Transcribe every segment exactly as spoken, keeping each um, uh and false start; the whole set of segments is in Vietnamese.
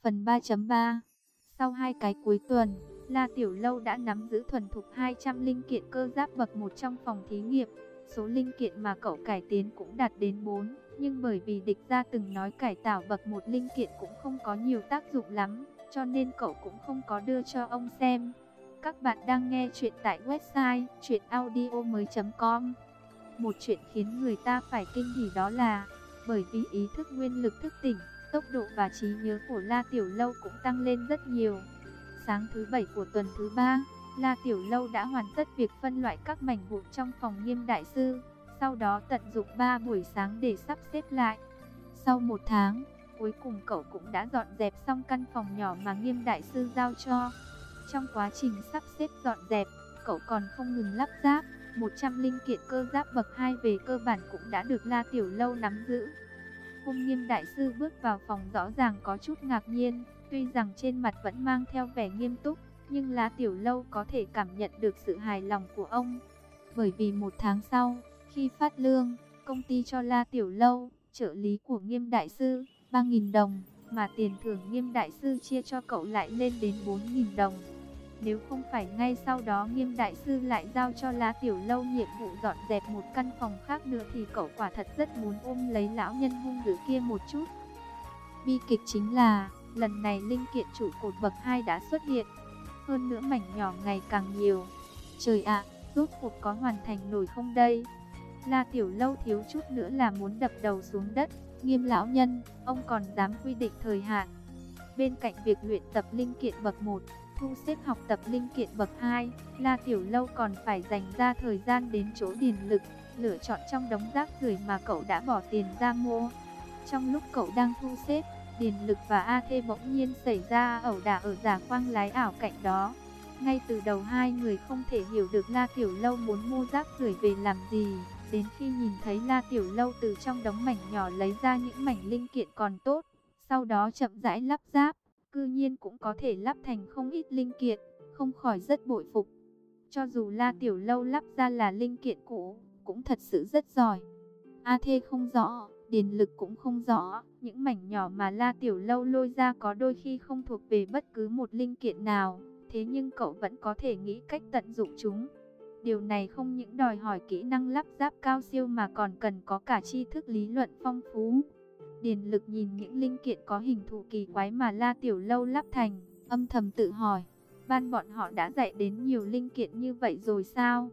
Phần ba chấm ba. Sau hai cái cuối tuần, La Tiểu Lâu đã nắm giữ thuần thục hai trăm linh kiện cơ giáp bậc một trong phòng thí nghiệm. Số linh kiện mà cậu cải tiến cũng đạt đến bốn, nhưng bởi vì địch gia từng nói cải tạo bậc một linh kiện cũng không có nhiều tác dụng lắm, cho nên cậu cũng không có đưa cho ông xem. Các bạn đang nghe chuyện tại website truyện audio mới chấm com. Một chuyện khiến người ta phải kinh hỉ đó là, bởi vì ý thức nguyên lực thức tỉnh, tốc độ và trí nhớ của La Tiểu Lâu cũng tăng lên rất nhiều. Sáng thứ bảy của tuần thứ ba, La Tiểu Lâu đã hoàn tất việc phân loại các mảnh vụn trong phòng Nghiêm Đại Sư, sau đó tận dụng ba buổi sáng để sắp xếp lại. Sau một tháng, cuối cùng cậu cũng đã dọn dẹp xong căn phòng nhỏ mà Nghiêm Đại Sư giao cho. Trong quá trình sắp xếp dọn dẹp, cậu còn không ngừng lắp ráp, một trăm linh kiện cơ giáp bậc hai về cơ bản cũng đã được La Tiểu Lâu nắm giữ. Hôm Nghiêm Đại Sư bước vào phòng rõ ràng có chút ngạc nhiên, tuy rằng trên mặt vẫn mang theo vẻ nghiêm túc, nhưng La Tiểu Lâu có thể cảm nhận được sự hài lòng của ông. Bởi vì một tháng sau, khi phát lương, công ty cho La Tiểu Lâu, trợ lý của Nghiêm Đại Sư, ba nghìn đồng, mà tiền thưởng Nghiêm Đại Sư chia cho cậu lại lên đến bốn nghìn đồng. Nếu không phải ngay sau đó Nghiêm Đại Sư lại giao cho La Tiểu Lâu nhiệm vụ dọn dẹp một căn phòng khác nữa thì cậu quả thật rất muốn ôm lấy lão nhân hung dữ kia một chút. Bi kịch chính là, lần này linh kiện trụ cột bậc hai đã xuất hiện, hơn nữa mảnh nhỏ ngày càng nhiều. Trời ạ, rốt cuộc có hoàn thành nổi không đây? La Tiểu Lâu thiếu chút nữa là muốn đập đầu xuống đất. Nghiêm lão nhân, ông còn dám quy định thời hạn. Bên cạnh việc luyện tập linh kiện bậc một, thu xếp học tập linh kiện bậc hai, La Tiểu Lâu còn phải dành ra thời gian đến chỗ Điền Lực, lựa chọn trong đống rác rưởi mà cậu đã bỏ tiền ra mua. Trong lúc cậu đang thu xếp, Điền Lực và A Thê bỗng nhiên xảy ra ẩu đả ở giàn khoang lái ảo cạnh đó. Ngay từ đầu hai người không thể hiểu được La Tiểu Lâu muốn mua rác rưởi về làm gì. Đến khi nhìn thấy La Tiểu Lâu từ trong đống mảnh nhỏ lấy ra những mảnh linh kiện còn tốt, sau đó chậm rãi lắp ráp, cư nhiên cũng có thể lắp thành không ít linh kiện, không khỏi rất bội phục. Cho dù La Tiểu Lâu lắp ra là linh kiện cũ, cũng thật sự rất giỏi. A Thê không rõ, Điền Lực cũng không rõ, những mảnh nhỏ mà La Tiểu Lâu lôi ra có đôi khi không thuộc về bất cứ một linh kiện nào, thế nhưng cậu vẫn có thể nghĩ cách tận dụng chúng. Điều này không những đòi hỏi kỹ năng lắp ráp cao siêu mà còn cần có cả tri thức lý luận phong phú. Điền Lực nhìn những linh kiện có hình thù kỳ quái mà La Tiểu Lâu lắp thành, âm thầm tự hỏi, ban bọn họ đã dạy đến nhiều linh kiện như vậy rồi sao?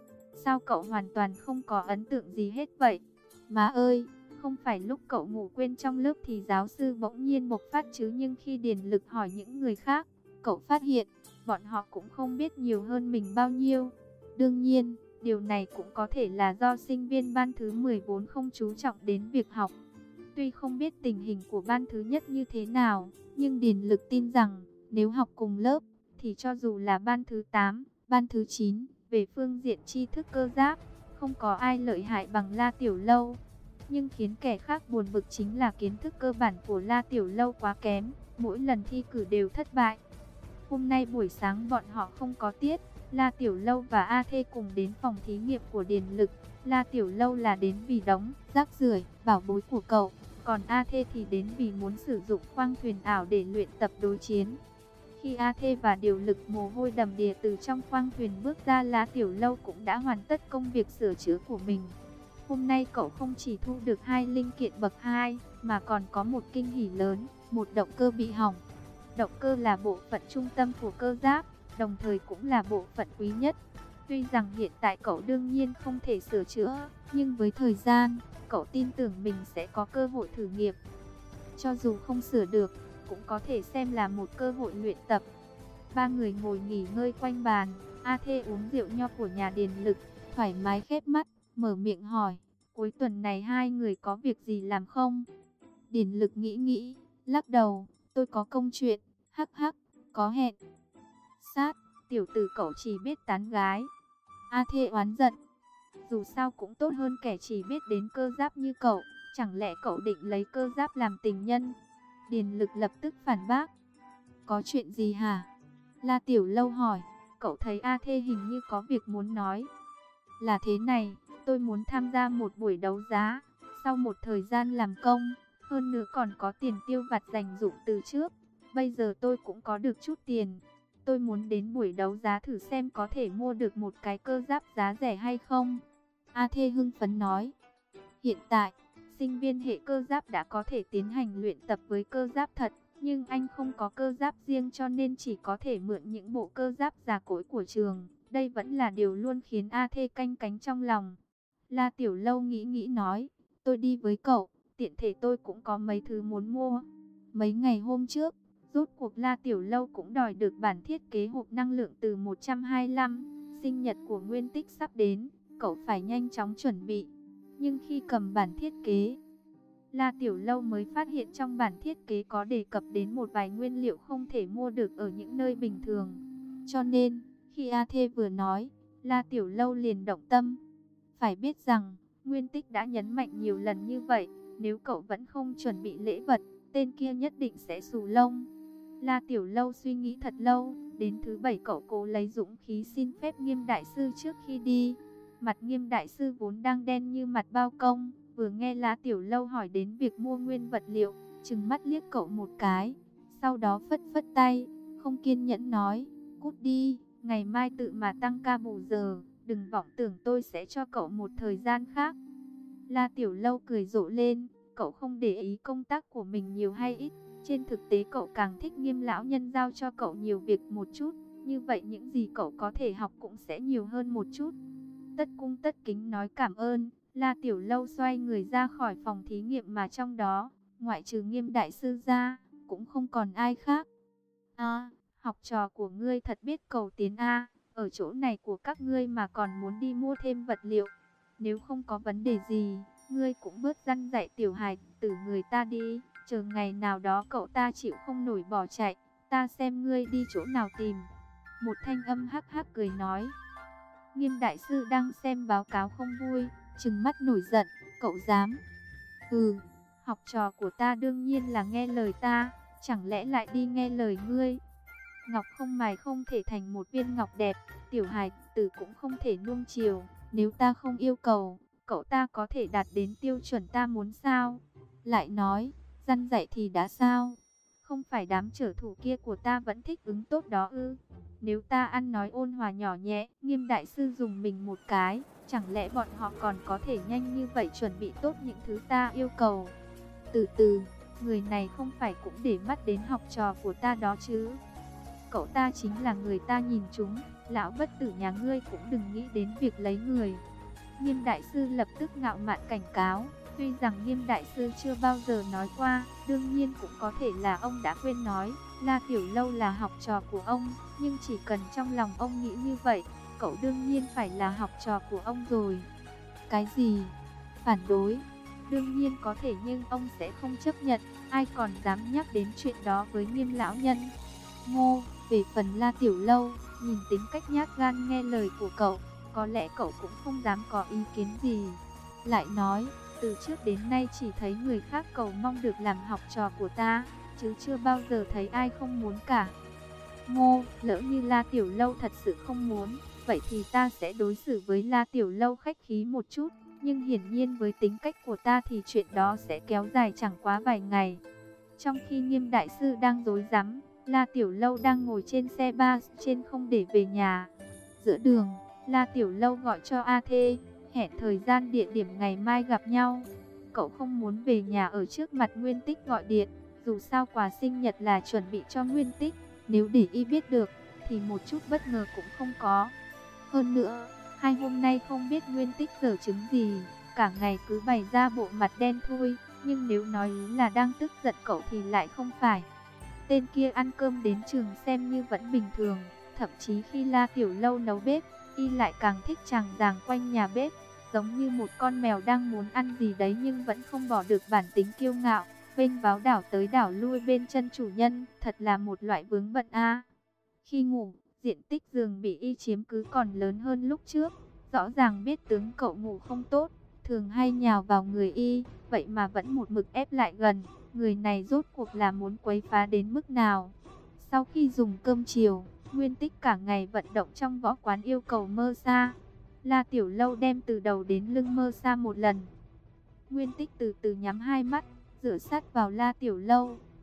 Sao cậu hoàn toàn không có ấn tượng gì hết vậy? Má ơi, không phải lúc cậu ngủ quên trong lớp thì giáo sư bỗng nhiên bộc phát chứ, nhưng khi Điền Lực hỏi những người khác, cậu phát hiện, bọn họ cũng không biết nhiều hơn mình bao nhiêu. Đương nhiên, điều này cũng có thể là do sinh viên ban thứ mười bốn không chú trọng đến việc học. Tuy không biết tình hình của ban thứ nhất như thế nào, nhưng Điền Lực tin rằng, nếu học cùng lớp, thì cho dù là ban thứ tám, ban thứ chín, về phương diện tri thức cơ giáp, không có ai lợi hại bằng La Tiểu Lâu. Nhưng khiến kẻ khác buồn bực chính là kiến thức cơ bản của La Tiểu Lâu quá kém, mỗi lần thi cử đều thất bại. Hôm nay buổi sáng bọn họ không có tiết, La Tiểu Lâu và A Thê cùng đến phòng thí nghiệm của Điền Lực. La Tiểu Lâu là đến vì đống rác rưởi, bảo bối của cậu, còn A Thê thì đến vì muốn sử dụng khoang thuyền ảo để luyện tập đối chiến. Khi A Thê và Điều Lực mồ hôi đầm đìa từ trong khoang thuyền bước ra, La Tiểu Lâu cũng đã hoàn tất công việc sửa chữa của mình. Hôm nay cậu không chỉ thu được hai linh kiện bậc hai, mà còn có một kinh hỉ lớn, một động cơ bị hỏng. Động cơ là bộ phận trung tâm của cơ giáp, đồng thời cũng là bộ phận quý nhất. Tuy rằng hiện tại cậu đương nhiên không thể sửa chữa, nhưng với thời gian, cậu tin tưởng mình sẽ có cơ hội thử nghiệm. Cho dù không sửa được, cũng có thể xem là một cơ hội luyện tập. Ba người ngồi nghỉ ngơi quanh bàn, A Thê uống rượu nho của nhà Điền Lực, thoải mái khép mắt, mở miệng hỏi, cuối tuần này hai người có việc gì làm không? Điền Lực nghĩ nghĩ, lắc đầu, tôi có công chuyện, hắc hắc, có hẹn. Sát, tiểu tử cậu chỉ biết tán gái. A Thê oán giận, dù sao cũng tốt hơn kẻ chỉ biết đến cơ giáp như cậu, chẳng lẽ cậu định lấy cơ giáp làm tình nhân? Điền Lực lập tức phản bác. Có chuyện gì hả? La Tiểu Lâu hỏi, cậu thấy A Thê hình như có việc muốn nói. Là thế này, tôi muốn tham gia một buổi đấu giá, sau một thời gian làm công, hơn nữa còn có tiền tiêu vặt dành dụm từ trước. bây giờ tôi cũng có được chút tiền. Tôi muốn đến buổi đấu giá thử xem có thể mua được một cái cơ giáp giá rẻ hay không. A Thê hưng phấn nói. Hiện tại, sinh viên hệ cơ giáp đã có thể tiến hành luyện tập với cơ giáp thật. Nhưng anh không có cơ giáp riêng cho nên chỉ có thể mượn những bộ cơ giáp già cỗi của trường. Đây vẫn là điều luôn khiến A Thê canh cánh trong lòng. La Tiểu Lâu nghĩ nghĩ nói, tôi đi với cậu, tiện thể tôi cũng có mấy thứ muốn mua. Mấy ngày hôm trước, rốt cuộc La Tiểu Lâu cũng đòi được bản thiết kế hộp năng lượng từ một trăm hai mươi lăm. Sinh nhật của Nguyên Tích sắp đến, cậu phải nhanh chóng chuẩn bị. Nhưng khi cầm bản thiết kế, La Tiểu Lâu mới phát hiện trong bản thiết kế có đề cập đến một vài nguyên liệu không thể mua được ở những nơi bình thường. Cho nên, khi A Thê vừa nói, La Tiểu Lâu liền động tâm. Phải biết rằng, Nguyên Tích đã nhấn mạnh nhiều lần như vậy, nếu cậu vẫn không chuẩn bị lễ vật, tên kia nhất định sẽ xù lông. La Tiểu Lâu suy nghĩ thật lâu, đến thứ bảy cậu cố lấy dũng khí xin phép Nghiêm đại sư trước khi đi. Mặt Nghiêm đại sư vốn đang đen như mặt bao công, vừa nghe La Tiểu Lâu hỏi đến việc mua nguyên vật liệu, trừng mắt liếc cậu một cái, sau đó phất phất tay, không kiên nhẫn nói, cút đi, ngày mai tự mà tăng ca bù giờ, đừng vọng tưởng tôi sẽ cho cậu một thời gian khác. La Tiểu Lâu cười rộ lên, cậu không để ý công tác của mình nhiều hay ít, trên thực tế cậu càng thích Nghiêm lão nhân giao cho cậu nhiều việc một chút, như vậy những gì cậu có thể học cũng sẽ nhiều hơn một chút. Tất cung tất kính nói cảm ơn, La Tiểu Lâu xoay người ra khỏi phòng thí nghiệm mà trong đó, ngoại trừ Nghiêm đại sư ra, cũng không còn ai khác. À, học trò của ngươi thật biết cầu tiến a, ở chỗ này của các ngươi mà còn muốn đi mua thêm vật liệu. Nếu không có vấn đề gì, ngươi cũng bớt răn dạy tiểu hài tử người ta đi, chờ ngày nào đó cậu ta chịu không nổi bỏ chạy, ta xem ngươi đi chỗ nào tìm. Một thanh âm hắc hắc cười nói. Nghiêm đại sư đang xem báo cáo không vui, trừng mắt nổi giận, cậu dám? Ừ, học trò của ta đương nhiên là nghe lời ta, chẳng lẽ lại đi nghe lời ngươi? Ngọc không mài không thể thành một viên ngọc đẹp, tiểu hài tử cũng không thể nuông chiều, nếu ta không yêu cầu, cậu ta có thể đạt đến tiêu chuẩn ta muốn sao? Lại nói, răn dạy thì đã sao? Không phải đám trở thủ kia của ta vẫn thích ứng tốt đó ư? Nếu ta ăn nói ôn hòa nhỏ nhẹ, Nghiêm đại sư dùng mình một cái, chẳng lẽ bọn họ còn có thể nhanh như vậy chuẩn bị tốt những thứ ta yêu cầu? Từ từ, người này không phải cũng để mắt đến học trò của ta đó chứ? Cậu ta chính là người ta nhìn chúng, lão bất tử nhà ngươi cũng đừng nghĩ đến việc lấy người. Nghiêm đại sư lập tức ngạo mạn cảnh cáo, tuy rằng Nghiêm đại sư chưa bao giờ nói qua, đương nhiên cũng có thể là ông đã quên nói, La Tiểu Lâu là học trò của ông, nhưng chỉ cần trong lòng ông nghĩ như vậy, cậu đương nhiên phải là học trò của ông rồi. Cái gì? Phản đối? Đương nhiên có thể nhưng ông sẽ không chấp nhận, ai còn dám nhắc đến chuyện đó với Nghiêm lão nhân. Ngô, về phần La Tiểu Lâu, nhìn tính cách nhát gan nghe lời của cậu, có lẽ cậu cũng không dám có ý kiến gì. Lại nói, từ trước đến nay chỉ thấy người khác cầu mong được làm học trò của ta, chứ chưa bao giờ thấy ai không muốn cả. Ngô, lỡ như La Tiểu Lâu thật sự không muốn, vậy thì ta sẽ đối xử với La Tiểu Lâu khách khí một chút, nhưng hiển nhiên với tính cách của ta thì chuyện đó sẽ kéo dài chẳng quá vài ngày. Trong khi Nghiêm đại sư đang rối rắm, La Tiểu Lâu đang ngồi trên xe ba trên không để về nhà. Giữa đường, La Tiểu Lâu gọi cho A Thê, hẹn thời gian địa điểm ngày mai gặp nhau. Cậu không muốn về nhà ở trước mặt Nguyên Tích gọi điện, dù sao quà sinh nhật là chuẩn bị cho Nguyên Tích, nếu để y biết được, thì một chút bất ngờ cũng không có. Hơn nữa, hai hôm nay không biết Nguyên Tích giở chứng gì, cả ngày cứ bày ra bộ mặt đen thui, nhưng nếu nói ý là đang tức giận cậu thì lại không phải. Tên kia ăn cơm đến trường xem như vẫn bình thường, thậm chí khi La Tiểu Lâu nấu bếp, y lại càng thích chàng giàng quanh nhà bếp, giống như một con mèo đang muốn ăn gì đấy nhưng vẫn không bỏ được bản tính kiêu ngạo, vênh váo đảo tới đảo lui bên chân chủ nhân, thật là một loại vướng bận a. Khi ngủ, diện tích giường bị y chiếm cứ còn lớn hơn lúc trước, rõ ràng biết tướng cậu ngủ không tốt, thường hay nhào vào người y, vậy mà vẫn một mực ép lại gần. Người này rốt cuộc là muốn quấy phá đến mức nào? Sau khi dùng cơm chiều, Nguyên Tích cả ngày vận động trong võ quán yêu cầu mơ xa. La Tiểu Lâu đem từ đầu đến lưng mơ xa một lần. Nguyên Tích từ từ nhắm hai mắt, dựa sát vào La Tiểu Lâu.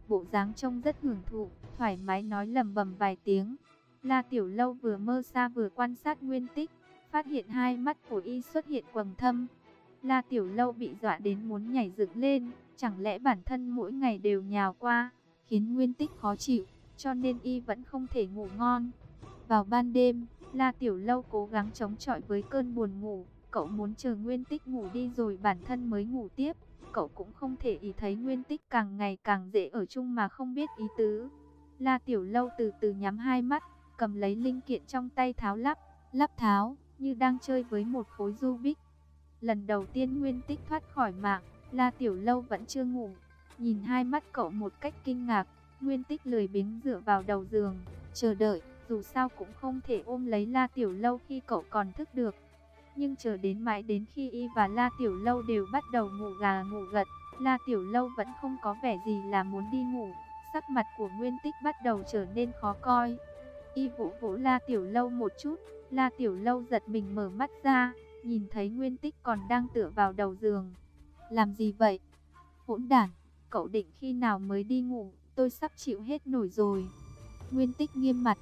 bộ dáng trông rất hưởng thụ, thoải mái nói lẩm bẩm vài tiếng. La Tiểu Lâu vừa mơ xa vừa quan sát Nguyên Tích, phát hiện hai mắt của y xuất hiện quầng thâm. La Tiểu Lâu bị dọa đến muốn nhảy dựng lên, chẳng lẽ bản thân mỗi ngày đều nhào qua, khiến Nguyên Tích khó chịu, cho nên y vẫn không thể ngủ ngon. Vào ban đêm, La Tiểu Lâu cố gắng chống chọi với cơn buồn ngủ, cậu muốn chờ Nguyên Tích ngủ đi rồi bản thân mới ngủ tiếp. Cậu cũng không thể ý thấy Nguyên Tích càng ngày càng dễ ở chung mà không biết ý tứ. La Tiểu Lâu từ từ nhắm hai mắt, cầm lấy linh kiện trong tay tháo lắp, lắp tháo, như đang chơi với một khối Rubik. Lần đầu tiên Nguyên Tích thoát khỏi mạng, La Tiểu Lâu vẫn chưa ngủ. Nhìn hai mắt cậu một cách kinh ngạc, Nguyên Tích lười biếng dựa vào đầu giường, chờ đợi, dù sao cũng không thể ôm lấy La Tiểu Lâu khi cậu còn thức được. Nhưng chờ đến mãi đến khi y và La Tiểu Lâu đều bắt đầu ngủ gà ngủ gật, La Tiểu Lâu vẫn không có vẻ gì là muốn đi ngủ. Sắc mặt của Nguyên Tích bắt đầu trở nên khó coi. Y vỗ vỗ La Tiểu Lâu một chút, La Tiểu Lâu giật mình mở mắt ra, nhìn thấy Nguyên Tích còn đang tựa vào đầu giường. Làm gì vậy? Hỗn đản, cậu định khi nào mới đi ngủ, tôi sắp chịu hết nổi rồi. Nguyên Tích nghiêm mặt,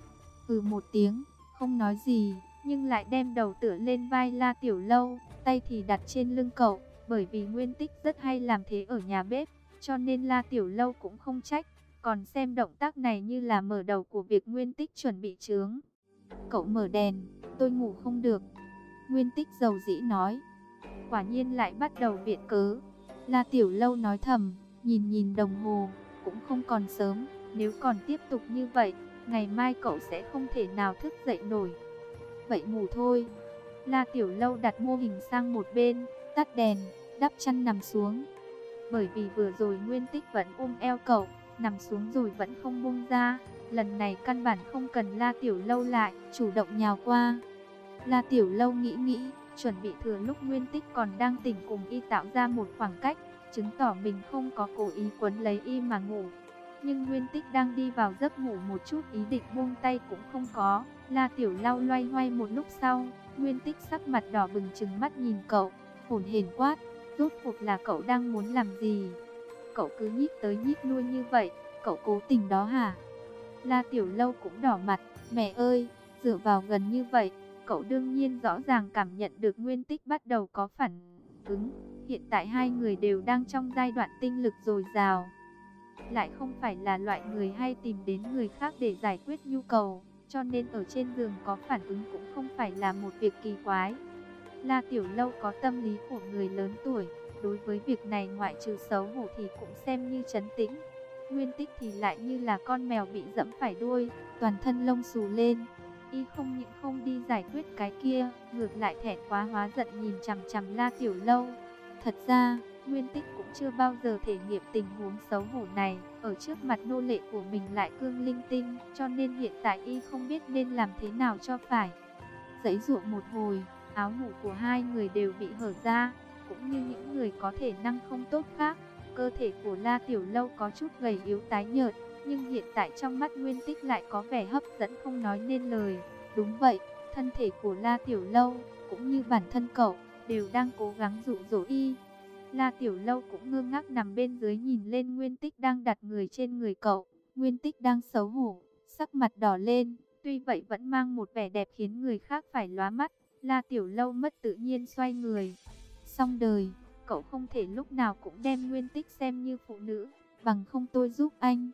ừ một tiếng, không nói gì, nhưng lại đem đầu tựa lên vai La Tiểu Lâu, tay thì đặt trên lưng cậu, bởi vì Nguyên Tích rất hay làm thế ở nhà bếp, cho nên La Tiểu Lâu cũng không trách, còn xem động tác này như là mở đầu của việc Nguyên Tích chuẩn bị chướng. Cậu mở đèn, tôi ngủ không được. Nguyên Tích dầu dĩ nói. Quả nhiên lại bắt đầu viện cớ. La Tiểu Lâu nói thầm, nhìn nhìn đồng hồ, cũng không còn sớm, nếu còn tiếp tục như vậy, ngày mai cậu sẽ không thể nào thức dậy nổi. Vậy ngủ thôi. La Tiểu Lâu đặt mô hình sang một bên, tắt đèn, đắp chăn nằm xuống. Bởi vì vừa rồi Nguyên Tích vẫn ôm eo cậu, nằm xuống rồi vẫn không buông ra. Lần này căn bản không cần La Tiểu Lâu lại, chủ động nhào qua. La Tiểu Lâu nghĩ nghĩ, chuẩn bị thừa lúc Nguyên Tích còn đang tỉnh cùng y tạo ra một khoảng cách, chứng tỏ mình không có cố ý quấn lấy y mà ngủ. Nhưng Nguyên Tích đang đi vào giấc ngủ, một chút ý định buông tay cũng không có. La Tiểu Lâu loay hoay một lúc sau, Nguyên Tích sắc mặt đỏ bừng trừng mắt nhìn cậu, hổn hển quát, rốt cuộc là cậu đang muốn làm gì? Cậu cứ nhích tới nhích lui như vậy, cậu cố tình đó hả? La Tiểu Lâu cũng đỏ mặt, mẹ ơi, dựa vào gần như vậy, cậu đương nhiên rõ ràng cảm nhận được Nguyên Tích bắt đầu có phản ứng. Hiện tại hai người đều đang trong giai đoạn tinh lực dồi dào, lại không phải là loại người hay tìm đến người khác để giải quyết nhu cầu, cho nên ở trên giường có phản ứng cũng không phải là một việc kỳ quái. La Tiểu Lâu có tâm lý của người lớn tuổi, đối với việc này ngoại trừ xấu hổ thì cũng xem như trấn tĩnh. Nguyên Tích thì lại như là con mèo bị dẫm phải đuôi, toàn thân lông xù lên. Y không những không đi giải quyết cái kia, ngược lại thẹn quá hóa giận nhìn chằm chằm La Tiểu Lâu. Thật ra, Nguyên Tích cũng chưa bao giờ thể nghiệm tình huống xấu hổ này, ở trước mặt nô lệ của mình lại cương linh tinh, cho nên hiện tại y không biết nên làm thế nào cho phải. Giãy giụa một hồi, áo ngủ của hai người đều bị hở ra, cũng như những người có thể năng không tốt khác. Cơ thể của La Tiểu Lâu có chút gầy yếu tái nhợt, nhưng hiện tại trong mắt Nguyên Tích lại có vẻ hấp dẫn không nói nên lời. Đúng vậy, thân thể của La Tiểu Lâu, cũng như bản thân cậu, đều đang cố gắng dụ dỗ y. La Tiểu Lâu cũng ngơ ngác nằm bên dưới nhìn lên Nguyên Tích đang đặt người trên người cậu. Nguyên Tích đang xấu hổ, sắc mặt đỏ lên, tuy vậy vẫn mang một vẻ đẹp khiến người khác phải lóa mắt. La Tiểu Lâu mất tự nhiên xoay người. Xong đời, cậu không thể lúc nào cũng đem Nguyên Tích xem như phụ nữ, bằng không tôi giúp anh.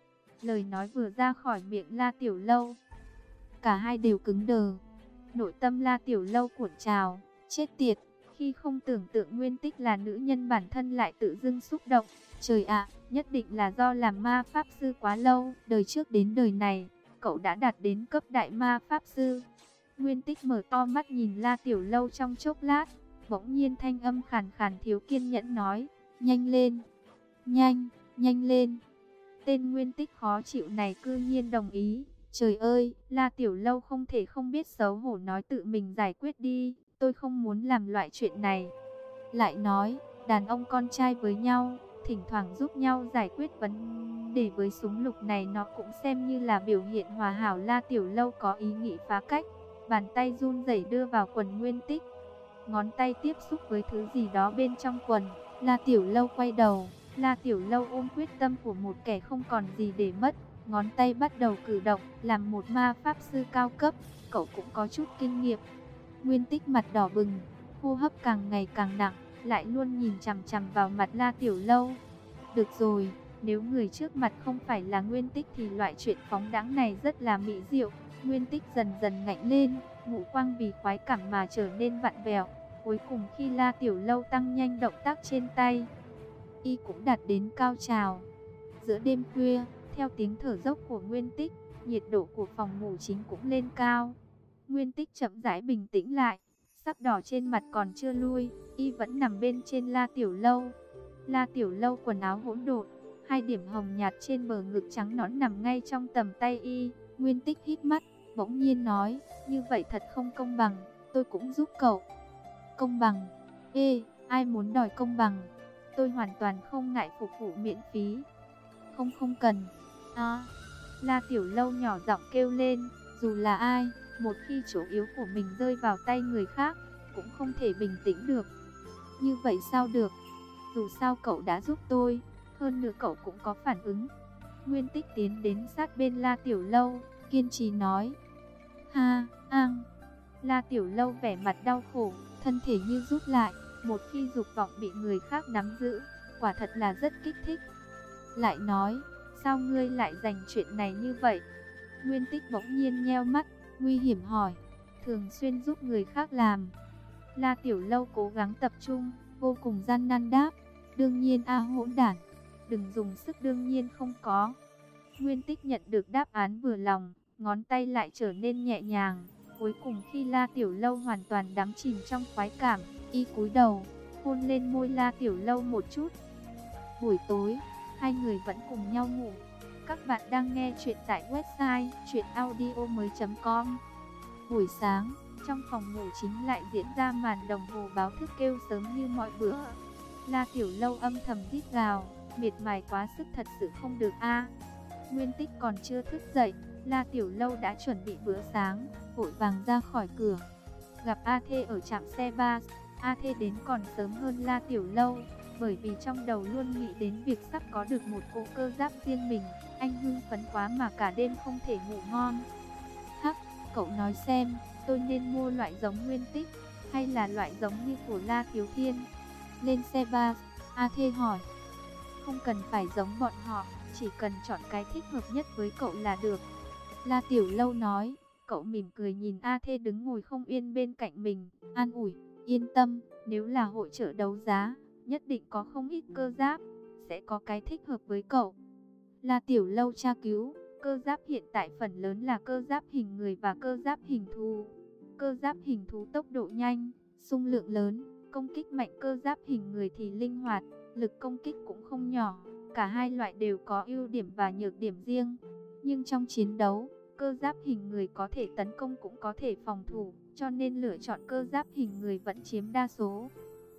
Lời nói vừa ra khỏi miệng La Tiểu Lâu, cả hai đều cứng đờ. Nội tâm La Tiểu Lâu cuộn trào, chết tiệt, khi không tưởng tượng Nguyên Tích là nữ nhân bản thân lại tự dưng xúc động. Trời ạ, nhất định là do làm ma pháp sư quá lâu, đời trước đến đời này, cậu đã đạt đến cấp đại ma pháp sư. Nguyên Tích mở to mắt nhìn La Tiểu Lâu trong chốc lát, bỗng nhiên thanh âm khàn khàn thiếu kiên nhẫn nói, nhanh lên, nhanh, nhanh lên. Tên Nguyên Tích khó chịu này cư nhiên đồng ý. Trời ơi, La Tiểu Lâu không thể không biết xấu hổ nói tự mình giải quyết đi, tôi không muốn làm loại chuyện này. Lại nói, đàn ông con trai với nhau, thỉnh thoảng giúp nhau giải quyết vấn đề với súng lục này nó cũng xem như là biểu hiện hòa hảo. La Tiểu Lâu có ý nghĩ phá cách, bàn tay run rẩy đưa vào quần Nguyên Tích. Ngón tay tiếp xúc với thứ gì đó bên trong quần, La Tiểu Lâu quay đầu, La Tiểu Lâu ôm quyết tâm của một kẻ không còn gì để mất, ngón tay bắt đầu cử động, làm một ma pháp sư cao cấp, cậu cũng có chút kinh nghiệm. Nguyên Tích mặt đỏ bừng, hô hấp càng ngày càng nặng, lại luôn nhìn chằm chằm vào mặt La Tiểu Lâu. Được rồi, nếu người trước mặt không phải là Nguyên Tích thì loại chuyện phóng đãng này rất là mỹ diệu. Nguyên Tích dần dần ngạnh lên, ngũ quang vì khoái cảm mà trở nên vặn vẹo. Cuối cùng khi La Tiểu Lâu tăng nhanh động tác trên tay, y cũng đạt đến cao trào. Giữa đêm khuya, theo tiếng thở dốc của Nguyên Tích, nhiệt độ của phòng ngủ chính cũng lên cao. Nguyên Tích chậm rãi bình tĩnh lại, sắc đỏ trên mặt còn chưa lui, y vẫn nằm bên trên La Tiểu Lâu. La Tiểu Lâu quần áo hỗn độn, hai điểm hồng nhạt trên bờ ngực trắng nõn nằm ngay trong tầm tay y. Nguyên Tích hít mắt, bỗng nhiên nói, như vậy thật không công bằng, tôi cũng giúp cậu. Công bằng? Ê, ai muốn đòi công bằng? Tôi hoàn toàn không ngại phục vụ miễn phí. Không không cần. À, La Tiểu Lâu nhỏ giọng kêu lên, dù là ai, một khi chỗ yếu của mình rơi vào tay người khác, cũng không thể bình tĩnh được. Như vậy sao được? Dù sao cậu đã giúp tôi, hơn nữa cậu cũng có phản ứng. Nguyên Tích tiến đến sát bên La Tiểu Lâu, kiên trì nói. Ha, ang. La Tiểu Lâu vẻ mặt đau khổ, thân thể như rút lại. Một khi dục vọng bị người khác nắm giữ, quả thật là rất kích thích. Lại nói, sao ngươi lại dành chuyện này như vậy? Nguyên Tích bỗng nhiên nheo mắt, nguy hiểm hỏi. Thường xuyên giúp người khác làm. La Tiểu Lâu cố gắng tập trung, vô cùng gian nan đáp. Đương nhiên a hỗn đản, đừng dùng sức đương nhiên không có. Nguyên Tích nhận được đáp án vừa lòng, ngón tay lại trở nên nhẹ nhàng. Cuối cùng khi La Tiểu Lâu hoàn toàn đắm chìm trong khoái cảm, y cúi đầu, hôn lên môi La Tiểu Lâu một chút. Buổi tối, hai người vẫn cùng nhau ngủ. Các bạn đang nghe chuyện tại website truyện audio mới chấm com. Buổi sáng, trong phòng ngủ chính lại diễn ra màn đồng hồ báo thức kêu sớm như mọi bữa. La Tiểu Lâu âm thầm rít gào, miệt mài quá sức thật sự không được a. Nguyên Tích còn chưa thức dậy, La Tiểu Lâu đã chuẩn bị bữa sáng, vội vàng ra khỏi cửa. Gặp A Thê ở trạm xe bus, A Thê đến còn sớm hơn La Tiểu Lâu, bởi vì trong đầu luôn nghĩ đến việc sắp có được một cô cơ giáp riêng mình. Anh hưng phấn quá mà cả đêm không thể ngủ ngon. Hắc, cậu nói xem, tôi nên mua loại giống Nguyên Tích, hay là loại giống như của La Thiếu Thiên? Lên xe bus, A Thê hỏi. Không cần phải giống bọn họ, chỉ cần chọn cái thích hợp nhất với cậu là được. La Tiểu Lâu nói. Cậu mỉm cười nhìn A Thê đứng ngồi không yên bên cạnh mình, an ủi, yên tâm, nếu là hội chợ đấu giá, nhất định có không ít cơ giáp, sẽ có cái thích hợp với cậu. La Tiểu Lâu tra cứu, cơ giáp hiện tại phần lớn là cơ giáp hình người và cơ giáp hình thú. Cơ giáp hình thú tốc độ nhanh, xung lượng lớn, công kích mạnh, cơ giáp hình người thì linh hoạt, lực công kích cũng không nhỏ. Cả hai loại đều có ưu điểm và nhược điểm riêng. Nhưng trong chiến đấu, cơ giáp hình người có thể tấn công cũng có thể phòng thủ, cho nên lựa chọn cơ giáp hình người vẫn chiếm đa số.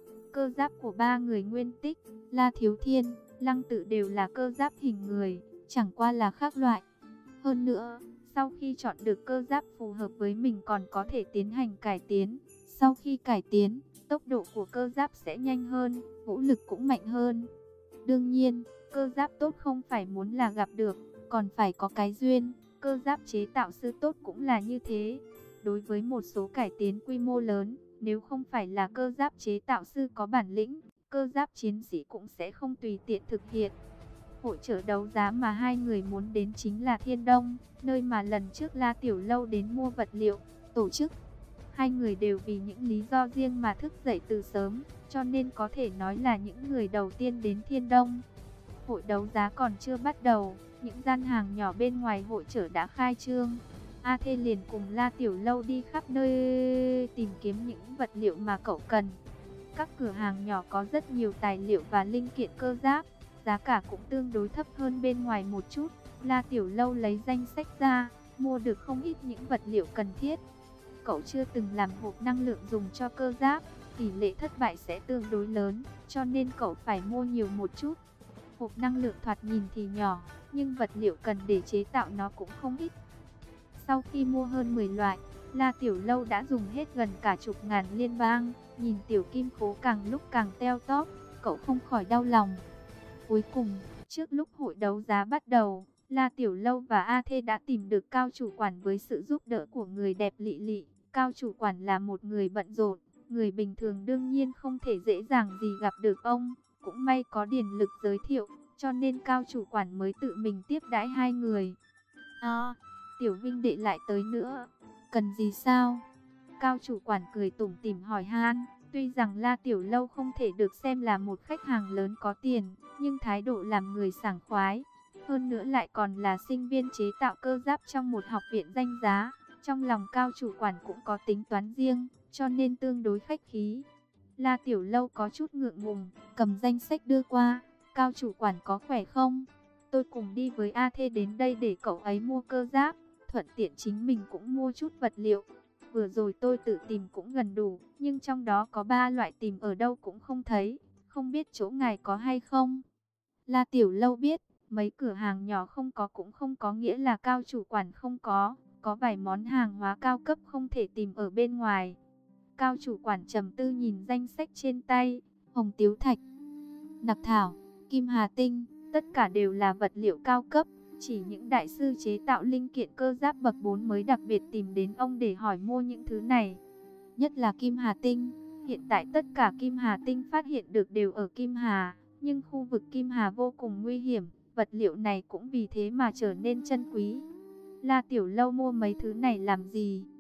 Cơ giáp của ba người Nguyên Tích, La Thiếu Thiên, Lăng Tự đều là cơ giáp hình người, chẳng qua là khác loại. Hơn nữa, sau khi chọn được cơ giáp phù hợp với mình còn có thể tiến hành cải tiến. Sau khi cải tiến, tốc độ của cơ giáp sẽ nhanh hơn, vũ lực cũng mạnh hơn. Đương nhiên, cơ giáp tốt không phải muốn là gặp được, còn phải có cái duyên. Cơ giáp chế tạo sư tốt cũng là như thế. Đối với một số cải tiến quy mô lớn, nếu không phải là cơ giáp chế tạo sư có bản lĩnh, cơ giáp chiến sĩ cũng sẽ không tùy tiện thực hiện. Hội chợ đấu giá mà hai người muốn đến chính là Thiên Đông, nơi mà lần trước La Tiểu Lâu đến mua vật liệu, tổ chức. Hai người đều vì những lý do riêng mà thức dậy từ sớm, cho nên có thể nói là những người đầu tiên đến Thiên Đông. Hội đấu giá còn chưa bắt đầu, những gian hàng nhỏ bên ngoài hội chợ đã khai trương. A Thê liền cùng La Tiểu Lâu đi khắp nơi tìm kiếm những vật liệu mà cậu cần. Các cửa hàng nhỏ có rất nhiều tài liệu và linh kiện cơ giáp, giá cả cũng tương đối thấp hơn bên ngoài một chút. La Tiểu Lâu lấy danh sách ra, mua được không ít những vật liệu cần thiết. Cậu chưa từng làm hộp năng lượng dùng cho cơ giáp, tỷ lệ thất bại sẽ tương đối lớn, cho nên cậu phải mua nhiều một chút. Hộp năng lượng thoạt nhìn thì nhỏ, nhưng vật liệu cần để chế tạo nó cũng không ít. Sau khi mua hơn mười loại, La Tiểu Lâu đã dùng hết gần cả chục ngàn liên bang. Nhìn tiểu kim khố càng lúc càng teo tóp, cậu không khỏi đau lòng. Cuối cùng, trước lúc hội đấu giá bắt đầu, La Tiểu Lâu và A Thê đã tìm được cao chủ quản với sự giúp đỡ của người đẹp Lị Lị. Cao chủ quản là một người bận rộn, người bình thường đương nhiên không thể dễ dàng gì gặp được ông. Cũng may có Điền Lực giới thiệu, cho nên cao chủ quản mới tự mình tiếp đãi hai người. À, Tiểu Vinh đệ lại tới nữa, cần gì sao? Cao chủ quản cười tủm tỉm hỏi han. Tuy rằng La Tiểu Lâu không thể được xem là một khách hàng lớn có tiền, nhưng thái độ làm người sảng khoái. Hơn nữa lại còn là sinh viên chế tạo cơ giáp trong một học viện danh giá. Trong lòng cao chủ quản cũng có tính toán riêng, cho nên tương đối khách khí. La Tiểu Lâu có chút ngượng ngùng, cầm danh sách đưa qua. Cao chủ quản có khỏe không? Tôi cùng đi với A Thê đến đây để cậu ấy mua cơ giáp, thuận tiện chính mình cũng mua chút vật liệu. Vừa rồi tôi tự tìm cũng gần đủ, nhưng trong đó có ba loại tìm ở đâu cũng không thấy, không biết chỗ ngài có hay không? La Tiểu Lâu biết, mấy cửa hàng nhỏ không có cũng không có nghĩa là cao chủ quản không có, có vài món hàng hóa cao cấp không thể tìm ở bên ngoài. Cao chủ quản trầm tư nhìn danh sách trên tay, hồng tiếu thạch, nặc thảo, kim hà tinh, tất cả đều là vật liệu cao cấp. Chỉ những đại sư chế tạo linh kiện cơ giáp bậc bốn mới đặc biệt tìm đến ông để hỏi mua những thứ này. Nhất là kim hà tinh. Hiện tại tất cả kim hà tinh phát hiện được đều ở Kim Hà. Nhưng khu vực Kim Hà vô cùng nguy hiểm. Vật liệu này cũng vì thế mà trở nên chân quý. La Tiểu Lâu mua mấy thứ này làm gì?